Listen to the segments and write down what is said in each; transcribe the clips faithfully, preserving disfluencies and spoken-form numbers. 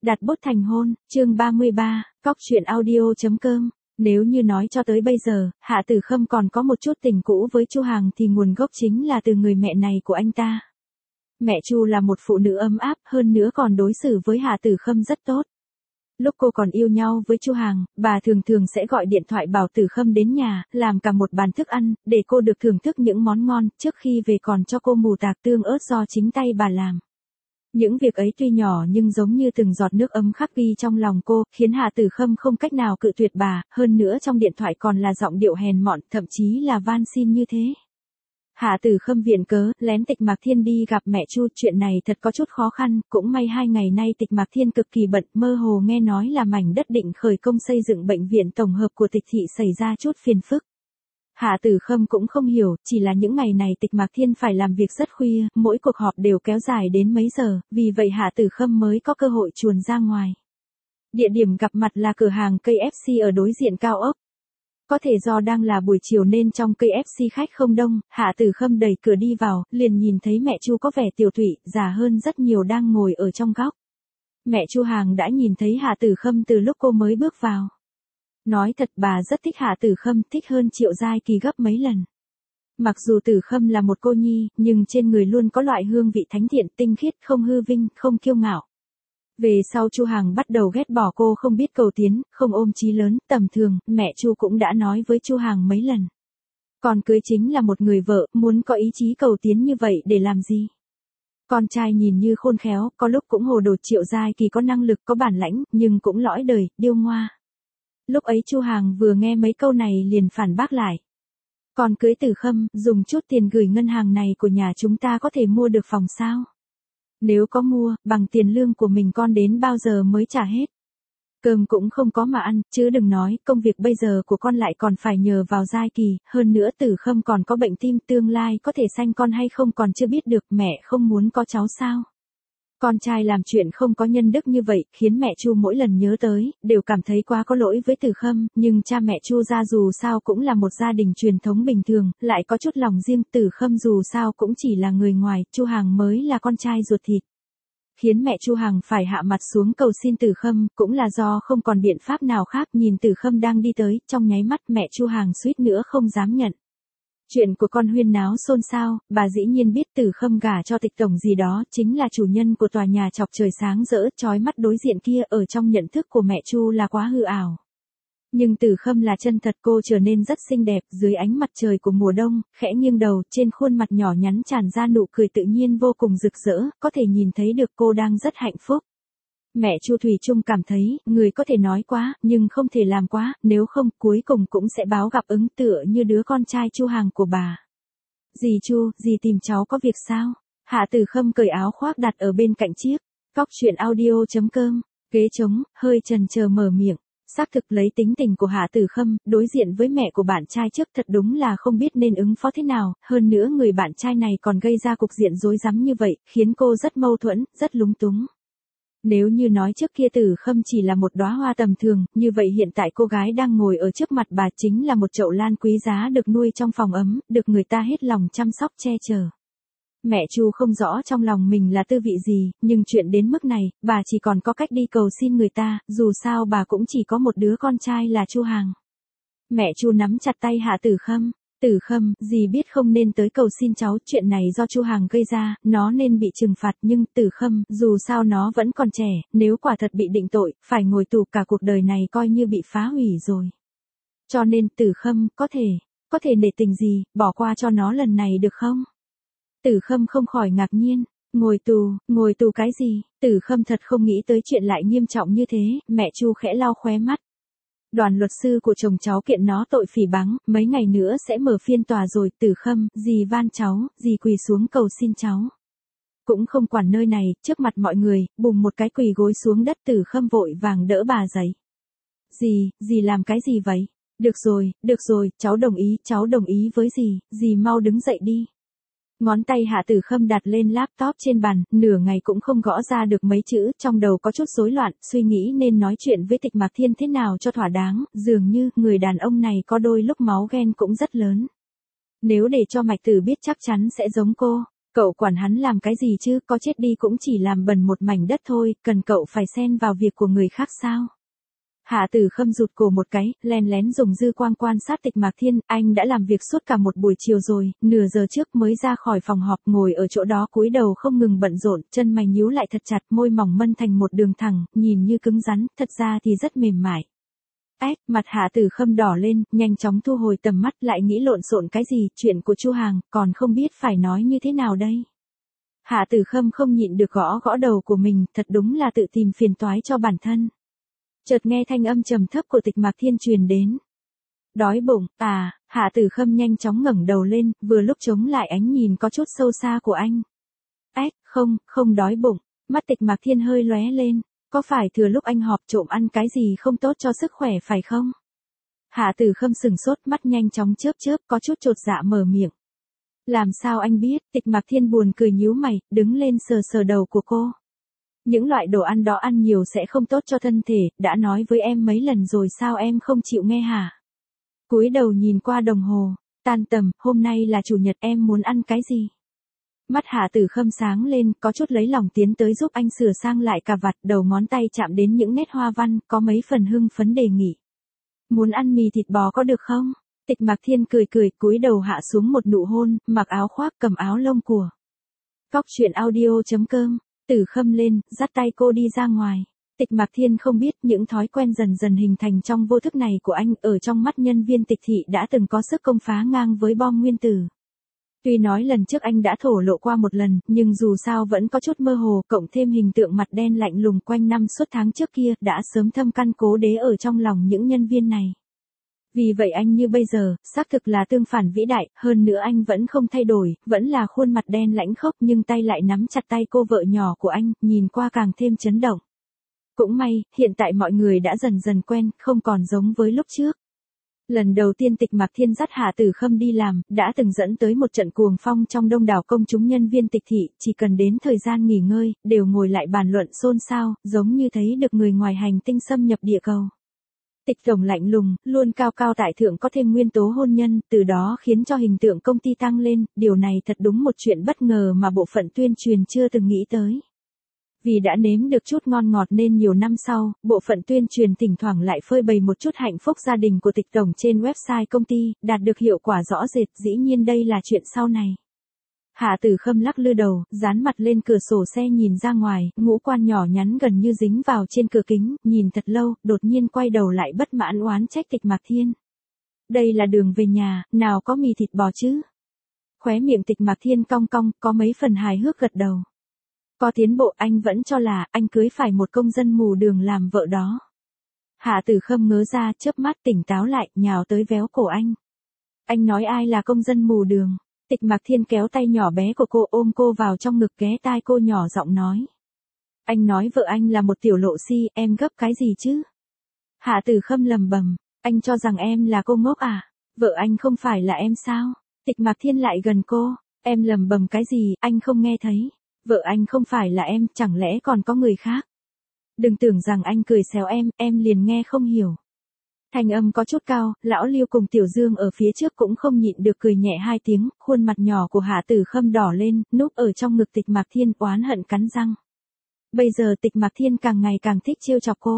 Đặt bút thành hôn, chương ba mươi ba, cóc truyện audio.com. Nếu như nói cho tới bây giờ, Hạ Tử Khâm còn có một chút tình cũ với Chu Hàng thì nguồn gốc chính là từ người mẹ này của anh ta. Mẹ Chu là một phụ nữ ấm áp, hơn nữa còn đối xử với Hạ Tử Khâm rất tốt. Lúc cô còn yêu nhau với Chu Hàng, bà thường thường sẽ gọi điện thoại bảo Tử Khâm đến nhà, làm cả một bàn thức ăn, để cô được thưởng thức những món ngon, trước khi về còn cho cô mù tạt tương ớt do chính tay bà làm. Những việc ấy tuy nhỏ nhưng giống như từng giọt nước ấm khắc ghi trong lòng cô, khiến Hạ Tử Khâm không cách nào cự tuyệt bà, hơn nữa trong điện thoại còn là giọng điệu hèn mọn, thậm chí là van xin như thế. Hạ Tử Khâm viện cớ, lén Tịch Mạc Thiên đi gặp mẹ Chu, chuyện này thật có chút khó khăn, cũng may hai ngày nay Tịch Mạc Thiên cực kỳ bận, mơ hồ nghe nói là mảnh đất định khởi công xây dựng bệnh viện tổng hợp của Tịch thị xảy ra chút phiền phức. Hạ Tử Khâm cũng không hiểu, chỉ là những ngày này Tịch Mạc Thiên phải làm việc rất khuya, mỗi cuộc họp đều kéo dài đến mấy giờ, vì vậy Hạ Tử Khâm mới có cơ hội chuồn ra ngoài. Địa điểm gặp mặt là cửa hàng ca ép xê ở đối diện cao ốc. Có thể do đang là buổi chiều nên trong ca ép xê khách không đông, Hạ Tử Khâm đẩy cửa đi vào, liền nhìn thấy mẹ Chu có vẻ tiều tụy, già hơn rất nhiều đang ngồi ở trong góc. Mẹ Chu Hàng đã nhìn thấy Hạ Tử Khâm từ lúc cô mới bước vào. Nói thật bà rất thích Hạ Tử Khâm, thích hơn Triệu Giai Kỳ gấp mấy lần. Mặc dù Tử Khâm là một cô nhi, nhưng trên người luôn có loại hương vị thánh thiện, tinh khiết, không hư vinh, không kiêu ngạo. Về sau Chu Hàng bắt đầu ghét bỏ cô không biết cầu tiến, không ôm chí lớn, tầm thường, mẹ Chu cũng đã nói với Chu Hàng mấy lần. Còn cưới chính là một người vợ, muốn có ý chí cầu tiến như vậy để làm gì? Con trai nhìn như khôn khéo, có lúc cũng hồ đồ. Triệu Giai Kỳ có năng lực, có bản lãnh, nhưng cũng lõi đời, điêu ngoa. Lúc ấy Chu Hàng vừa nghe mấy câu này liền phản bác lại. Còn cưới Tử Khâm, dùng chút tiền gửi ngân hàng này của nhà chúng ta có thể mua được phòng sao? Nếu có mua, bằng tiền lương của mình con đến bao giờ mới trả hết? Cơm cũng không có mà ăn, chứ đừng nói, công việc bây giờ của con lại còn phải nhờ vào Giai Kỳ, hơn nữa Tử Khâm còn có bệnh tim, tương lai có thể sanh con hay không còn chưa biết được, mẹ không muốn có cháu sao? Con trai làm chuyện không có nhân đức như vậy, khiến mẹ Chu mỗi lần nhớ tới, đều cảm thấy quá có lỗi với Tử Khâm, nhưng cha mẹ Chu gia dù sao cũng là một gia đình truyền thống bình thường, lại có chút lòng riêng. Tử Khâm dù sao cũng chỉ là người ngoài, Chu Hàng mới là con trai ruột thịt. Khiến mẹ Chu Hàng phải hạ mặt xuống cầu xin Tử Khâm, cũng là do không còn biện pháp nào khác. Nhìn Tử Khâm đang đi tới, trong nháy mắt mẹ Chu Hàng suýt nữa không dám nhận. Chuyện của con huyên náo xôn xao, bà dĩ nhiên biết Tử Khâm gả cho Tịch tổng gì đó, chính là chủ nhân của tòa nhà chọc trời sáng rỡ, chói mắt đối diện kia, ở trong nhận thức của mẹ Chu là quá hư ảo. Nhưng Tử Khâm là chân thật, cô trở nên rất xinh đẹp, dưới ánh mặt trời của mùa đông, khẽ nghiêng đầu, trên khuôn mặt nhỏ nhắn tràn ra nụ cười tự nhiên vô cùng rực rỡ, có thể nhìn thấy được cô đang rất hạnh phúc. Mẹ Chu Thủy Chung cảm thấy, người có thể nói quá, nhưng không thể làm quá, nếu không, cuối cùng cũng sẽ báo gặp ứng, tựa như đứa con trai Chu Hàng của bà. Dì Chu, dì tìm cháu có việc sao? Hạ Tử Khâm cởi áo khoác đặt ở bên cạnh chiếc cóc truyện audio.com, ghế trống, hơi chần chờ mở miệng. Xác thực lấy tính tình của Hạ Tử Khâm, đối diện với mẹ của bạn trai trước thật đúng là không biết nên ứng phó thế nào, hơn nữa người bạn trai này còn gây ra cục diện rối rắm như vậy, khiến cô rất mâu thuẫn, rất lúng túng. Nếu như nói trước kia Tử Khâm chỉ là một đóa hoa tầm thường, như vậy hiện tại cô gái đang ngồi ở trước mặt bà chính là một chậu lan quý giá được nuôi trong phòng ấm, được người ta hết lòng chăm sóc che chở. Mẹ Chu không rõ trong lòng mình là tư vị gì, nhưng chuyện đến mức này, bà chỉ còn có cách đi cầu xin người ta, dù sao bà cũng chỉ có một đứa con trai là Chu Hàng. Mẹ Chu nắm chặt tay Hạ Tử Khâm. Tử Khâm, dì biết không nên tới cầu xin cháu, chuyện này do Chu Hàng gây ra, nó nên bị trừng phạt, nhưng Tử Khâm, dù sao nó vẫn còn trẻ, nếu quả thật bị định tội, phải ngồi tù cả cuộc đời này coi như bị phá hủy rồi. Cho nên Tử Khâm, có thể, có thể nể tình gì, bỏ qua cho nó lần này được không? Tử Khâm không khỏi ngạc nhiên, ngồi tù, ngồi tù cái gì? Tử Khâm thật không nghĩ tới chuyện lại nghiêm trọng như thế, mẹ Chu khẽ lau khóe mắt. Đoàn luật sư của chồng cháu kiện nó tội phỉ báng, mấy ngày nữa sẽ mở phiên tòa rồi. Tử Khâm, dì van cháu, dì quỳ xuống cầu xin cháu. Cũng không quản nơi này, trước mặt mọi người, bùng một cái quỳ gối xuống đất. Tử Khâm vội vàng đỡ bà dậy. Dì, dì làm cái gì vậy? Được rồi, được rồi, cháu đồng ý, cháu đồng ý với dì, dì mau đứng dậy đi. Ngón tay Hạ Tử Khâm đặt lên laptop trên bàn, nửa ngày cũng không gõ ra được mấy chữ, trong đầu có chút rối loạn, suy nghĩ nên nói chuyện với Tịch Mạc Thiên thế nào cho thỏa đáng, dường như, người đàn ông này có đôi lúc máu ghen cũng rất lớn. Nếu để cho Mạch Tử biết chắc chắn sẽ giống cô. Cậu quản hắn làm cái gì chứ, có chết đi cũng chỉ làm bẩn một mảnh đất thôi, cần cậu phải xen vào việc của người khác sao? Hạ Tử Khâm rụt cổ một cái, lén lén dùng dư quang quan sát Tịch Mạc Thiên, anh đã làm việc suốt cả một buổi chiều rồi, nửa giờ trước mới ra khỏi phòng họp, ngồi ở chỗ đó cúi đầu không ngừng bận rộn, chân mày nhíu lại thật chặt, môi mỏng mân thành một đường thẳng, nhìn như cứng rắn, thật ra thì rất mềm mại. Ếch, mặt Hạ Tử Khâm đỏ lên, nhanh chóng thu hồi tầm mắt, lại nghĩ lộn xộn cái gì, chuyện của Chu Hàng, còn không biết phải nói như thế nào đây. Hạ Tử Khâm không nhịn được gõ gõ đầu của mình, thật đúng là tự tìm phiền toái cho bản thân. Chợt nghe thanh âm trầm thấp của Tịch Mạc Thiên truyền đến. Đói bụng, à, Hạ Tử Khâm nhanh chóng ngẩng đầu lên, vừa lúc chống lại ánh nhìn có chút sâu xa của anh. Ếch, không, không đói bụng, mắt Tịch Mạc Thiên hơi lóe lên, có phải thừa lúc anh họp trộm ăn cái gì không tốt cho sức khỏe phải không? Hạ Tử Khâm sừng sốt, mắt nhanh chóng chớp chớp, có chút chột dạ mở miệng. Làm sao anh biết? Tịch Mạc Thiên buồn cười nhíu mày, đứng lên sờ sờ đầu của cô. Những loại đồ ăn đó ăn nhiều sẽ không tốt cho thân thể, đã nói với em mấy lần rồi sao em không chịu nghe hả? Cúi đầu nhìn qua đồng hồ, tan tầm, hôm nay là chủ nhật, em muốn ăn cái gì? Mắt Hạ Tử Khâm sáng lên, có chút lấy lòng tiến tới giúp anh sửa sang lại cà vạt, đầu ngón tay chạm đến những nét hoa văn, có mấy phần hưng phấn đề nghị. Muốn ăn mì thịt bò có được không? Tịch Mạc Thiên cười cười, cúi đầu hạ xuống một nụ hôn, mặc áo khoác cầm áo lông của. Cóc truyện audio chấm com, Tử Khâm lên, dắt tay cô đi ra ngoài. Tịch Mạc Thiên không biết những thói quen dần dần hình thành trong vô thức này của anh ở trong mắt nhân viên tịch thị đã từng có sức công phá ngang với bom nguyên tử. Tuy nói lần trước anh đã thổ lộ qua một lần, nhưng dù sao vẫn có chút mơ hồ, cộng thêm hình tượng mặt đen lạnh lùng quanh năm suốt tháng trước kia đã sớm thâm căn cố đế ở trong lòng những nhân viên này. Vì vậy anh như bây giờ, xác thực là tương phản vĩ đại, hơn nữa anh vẫn không thay đổi, vẫn là khuôn mặt đen lãnh khốc nhưng tay lại nắm chặt tay cô vợ nhỏ của anh, nhìn qua càng thêm chấn động. Cũng may, hiện tại mọi người đã dần dần quen, không còn giống với lúc trước. Lần đầu tiên Tịch Mạc Thiên dắt Hạ Tử Khâm đi làm, đã từng dẫn tới một trận cuồng phong trong đông đảo công chúng nhân viên tịch thị, chỉ cần đến thời gian nghỉ ngơi, đều ngồi lại bàn luận xôn xao, giống như thấy được người ngoài hành tinh xâm nhập địa cầu. Tịch tổng lạnh lùng, luôn cao cao tại thượng có thêm nguyên tố hôn nhân, từ đó khiến cho hình tượng công ty tăng lên, điều này thật đúng một chuyện bất ngờ mà bộ phận tuyên truyền chưa từng nghĩ tới. Vì đã nếm được chút ngon ngọt nên nhiều năm sau, bộ phận tuyên truyền thỉnh thoảng lại phơi bày một chút hạnh phúc gia đình của Tịch tổng trên website công ty, đạt được hiệu quả rõ rệt, dĩ nhiên đây là chuyện sau này. Hạ Tử Khâm lắc lư đầu, dán mặt lên cửa sổ xe nhìn ra ngoài, ngũ quan nhỏ nhắn gần như dính vào trên cửa kính, nhìn thật lâu, đột nhiên quay đầu lại bất mãn oán trách Tịch Mạc Thiên. Đây là đường về nhà, nào có mì thịt bò chứ? Khóe miệng Tịch Mạc Thiên cong cong, có mấy phần hài hước gật đầu. Có tiến bộ, anh vẫn cho là anh cưới phải một công dân mù đường làm vợ đó. Hạ Tử Khâm ngớ ra, chớp mắt tỉnh táo lại, nhào tới véo cổ anh. Anh nói ai là công dân mù đường? Tịch Mạc Thiên kéo tay nhỏ bé của cô ôm cô vào trong ngực ghé tai cô nhỏ giọng nói. Anh nói vợ anh là một tiểu lộ si, em gấp cái gì chứ? Hạ Tử Khâm lầm bầm, anh cho rằng em là cô ngốc à? Vợ anh không phải là em sao? Tịch Mạc Thiên lại gần cô, em lầm bầm cái gì, anh không nghe thấy. Vợ anh không phải là em, chẳng lẽ còn có người khác? Đừng tưởng rằng anh cười xéo em, em liền nghe không hiểu. Thanh âm có chút cao, lão Lưu cùng Tiểu Dương ở phía trước cũng không nhịn được cười nhẹ hai tiếng, khuôn mặt nhỏ của Hạ Tử Khâm đỏ lên, núp ở trong ngực Tịch Mạc Thiên oán hận cắn răng. Bây giờ Tịch Mạc Thiên càng ngày càng thích trêu chọc cô.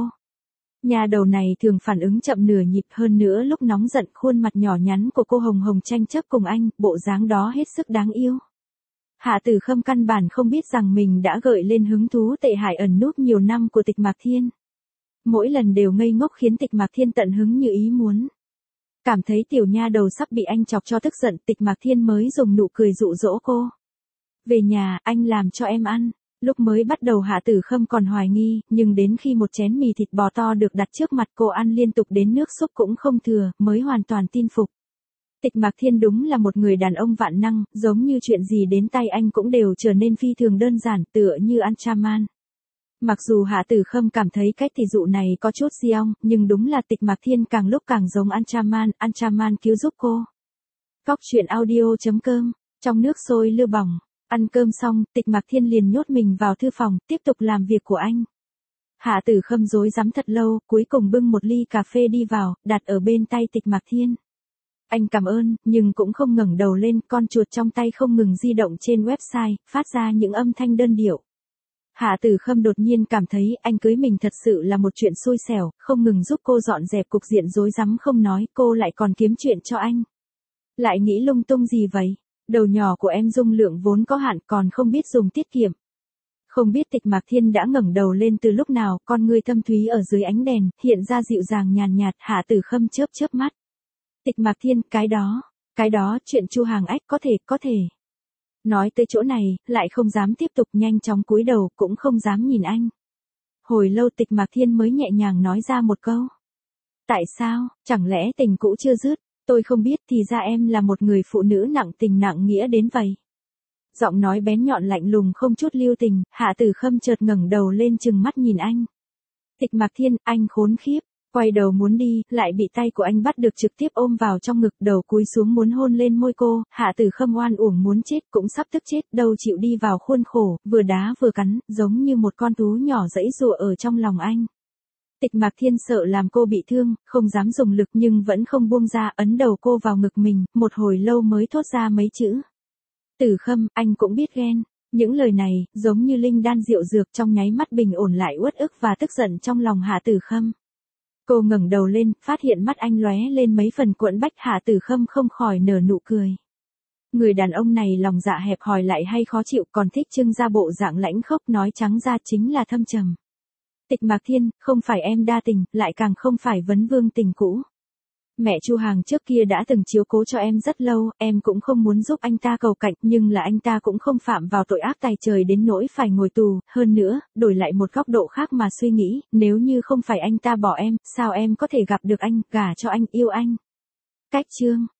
Nhà đầu này thường phản ứng chậm nửa nhịp, hơn nữa lúc nóng giận khuôn mặt nhỏ nhắn của cô hồng hồng tranh chấp cùng anh, bộ dáng đó hết sức đáng yêu. Hạ Tử Khâm căn bản không biết rằng mình đã gợi lên hứng thú tệ hại ẩn núp nhiều năm của Tịch Mạc Thiên. Mỗi lần đều ngây ngốc khiến Tịch Mạc Thiên tận hứng như ý muốn. Cảm thấy tiểu nha đầu sắp bị anh chọc cho tức giận, Tịch Mạc Thiên mới dùng nụ cười dụ dỗ cô. Về nhà, anh làm cho em ăn. Lúc mới bắt đầu Hạ Tử Khâm còn hoài nghi, nhưng đến khi một chén mì thịt bò to được đặt trước mặt cô ăn liên tục đến nước súp cũng không thừa, mới hoàn toàn tin phục. Tịch Mạc Thiên đúng là một người đàn ông vạn năng, giống như chuyện gì đến tay anh cũng đều trở nên phi thường đơn giản, tựa như Ultraman. Mặc dù Hạ Tử Khâm cảm thấy cách tỷ dụ này có chút xiong, nhưng đúng là Tịch Mạc Thiên càng lúc càng giống Ultraman, Ultraman cứu giúp cô. Cóc truyện audio chấm com, trong nước sôi lửa bỏng, ăn cơm xong, Tịch Mạc Thiên liền nhốt mình vào thư phòng, tiếp tục làm việc của anh. Hạ Tử Khâm rối rắm thật lâu, cuối cùng bưng một ly cà phê đi vào, đặt ở bên tay Tịch Mạc Thiên. Anh cảm ơn, nhưng cũng không ngẩng đầu lên, con chuột trong tay không ngừng di động trên website, phát ra những âm thanh đơn điệu. Hạ Tử Khâm đột nhiên cảm thấy anh cưới mình thật sự là một chuyện xui xẻo, không ngừng giúp cô dọn dẹp cục diện rối rắm không nói, cô lại còn kiếm chuyện cho anh. Lại nghĩ lung tung gì vậy? Đầu nhỏ của em dung lượng vốn có hạn còn không biết dùng tiết kiệm. Không biết Tịch Mạc Thiên đã ngẩng đầu lên từ lúc nào, con ngươi thâm thúy ở dưới ánh đèn, hiện ra dịu dàng nhàn nhạt, Hạ Tử Khâm chớp chớp mắt. Tịch Mạc Thiên, cái đó, cái đó, chuyện Chu Hàng Ách có thể, có thể. Nói tới chỗ này, lại không dám tiếp tục nhanh chóng cúi đầu, cũng không dám nhìn anh. Hồi lâu Tịch Mạc Thiên mới nhẹ nhàng nói ra một câu. Tại sao, chẳng lẽ tình cũ chưa dứt, tôi không biết thì ra em là một người phụ nữ nặng tình nặng nghĩa đến vậy. Giọng nói bén nhọn lạnh lùng không chút lưu tình, Hạ Tử Khâm chợt ngẩng đầu lên trừng mắt nhìn anh. Tịch Mạc Thiên, anh khốn khiếp. Quay đầu muốn đi, lại bị tay của anh bắt được trực tiếp ôm vào trong ngực, đầu cúi xuống muốn hôn lên môi cô, Hạ Tử Khâm oan uổng muốn chết, cũng sắp tức chết, đâu chịu đi vào khuôn khổ, vừa đá vừa cắn, giống như một con thú nhỏ giãy giụa ở trong lòng anh. Tịch Mạc Thiên sợ làm cô bị thương, không dám dùng lực nhưng vẫn không buông ra, ấn đầu cô vào ngực mình, một hồi lâu mới thốt ra mấy chữ. Tử Khâm, anh cũng biết ghen. Những lời này, giống như linh đan rượu dược trong nháy mắt bình ổn lại uất ức và tức giận trong lòng Hạ Tử Khâm. Cô ngẩng đầu lên, phát hiện mắt anh lóe lên mấy phần cuộn bách, Hạ Tử Khâm không khỏi nở nụ cười. Người đàn ông này lòng dạ hẹp hòi lại hay khó chịu, còn thích trưng ra bộ dạng lãnh khốc, nói trắng ra chính là thâm trầm. Tịch Mạc Thiên, không phải em đa tình, lại càng không phải vấn vương tình cũ. Mẹ Chu Hàng trước kia đã từng chiếu cố cho em rất lâu, em cũng không muốn giúp anh ta cầu cạnh, nhưng là anh ta cũng không phạm vào tội ác tày trời đến nỗi phải ngồi tù, hơn nữa, đổi lại một góc độ khác mà suy nghĩ, nếu như không phải anh ta bỏ em, sao em có thể gặp được anh, gả cho anh, yêu anh. Cách chương